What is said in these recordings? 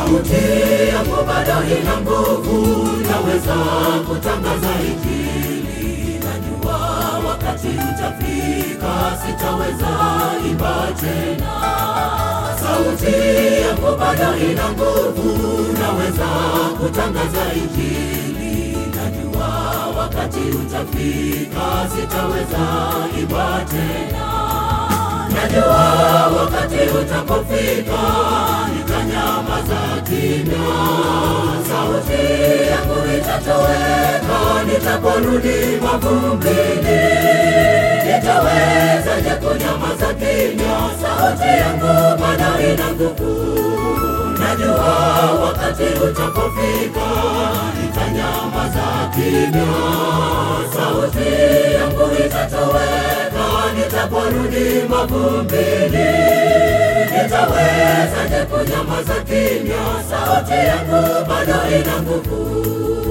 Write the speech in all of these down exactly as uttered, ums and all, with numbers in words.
sauti yangu bado ina nguvu, naweza kutangaza Injili. Najua wakati utafika, sitaweza imba tena. Sauti yangu bado ina nguvu, naweza kutangaza Injili. Najua wakati utafika, sitaweza imba tena. Najua wakati utapofika, nitanyamaza kimya. Sauti yangu itatoweka, nitaporudi mavumbini. Nitawezaje kunyamaza kimya? Sauti yangu bado ina nguvu. Najua wakati utapofika, nitanyamaza kimya. Sauti yangu itatoweka, nitaporudi mavumbini. Nitawezaje kunyamaza kimya? Sauti yangu bado ina nguvu.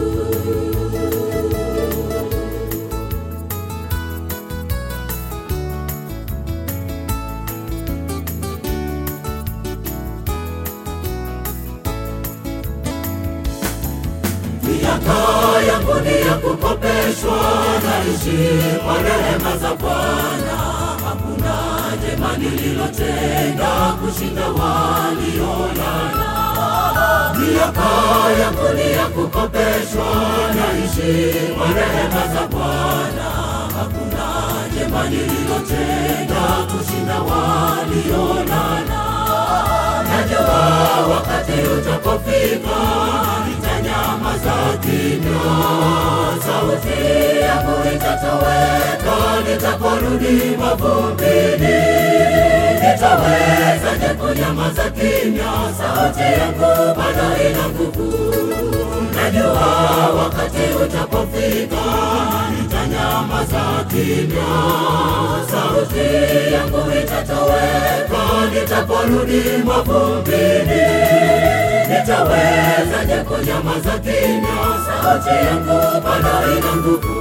Miaka yangu ni ya kukopeshwa, naishi kwa rehema za Bwana. Hakuna jema nililotenda kushinda waliolala. Miaka yangu ni ya kukopeshwa, naishi kwa rehema za Bwana. Hakuna jema nililotenda kushinda waliolala. Najua wakati utapofika, nitanyamaza kimya. Sauti yangu itatoweka, nitaporudi mavumbini. Nitawezaje kunyamaza kimya? Sauti yangu bado ina nguvu. Najua wakati utapofika, nitanyamaza kimya. Sauti yangu itatoweka, nitaporudi mavumbini. Nitawezaje kunyamaza kimya? Sauti yangu bado ina nguvu.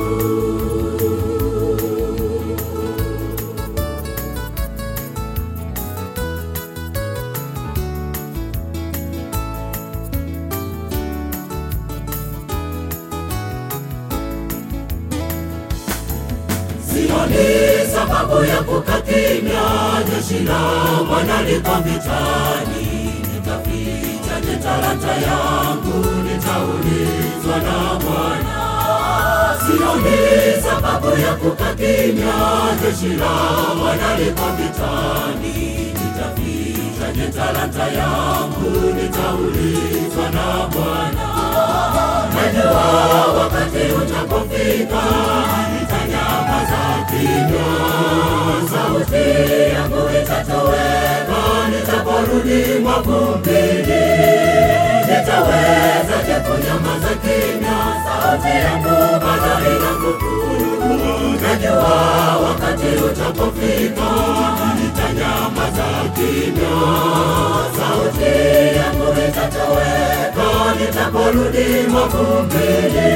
Sioni sababu ya kukaa kimya, jeshi la Bwana liko vitani. Nitafichaje talanta yangu? Nitaulizwa na Bwana. Sioni sababu ya kukaa kimya, jeshi la Bwana liko vitani. Nitafichaje talanta yangu? Nitaulizwa na Bwana. Najua wakati utapofika, nitanyamaza kimya. Sauti yangu itatoweka, nitaporudi mavumbini. Nitawezaje kunyamaza kimya? Sauti yangu bado ina nguvu. Najua wakati utapofika, nitanyamaza kimya. Sauti yangu itatoweka, nitaporudi mavumbini.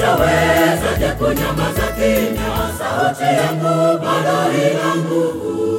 Nitawezaje kunyamaza kimya? Sauti yangu bado ina nguvu.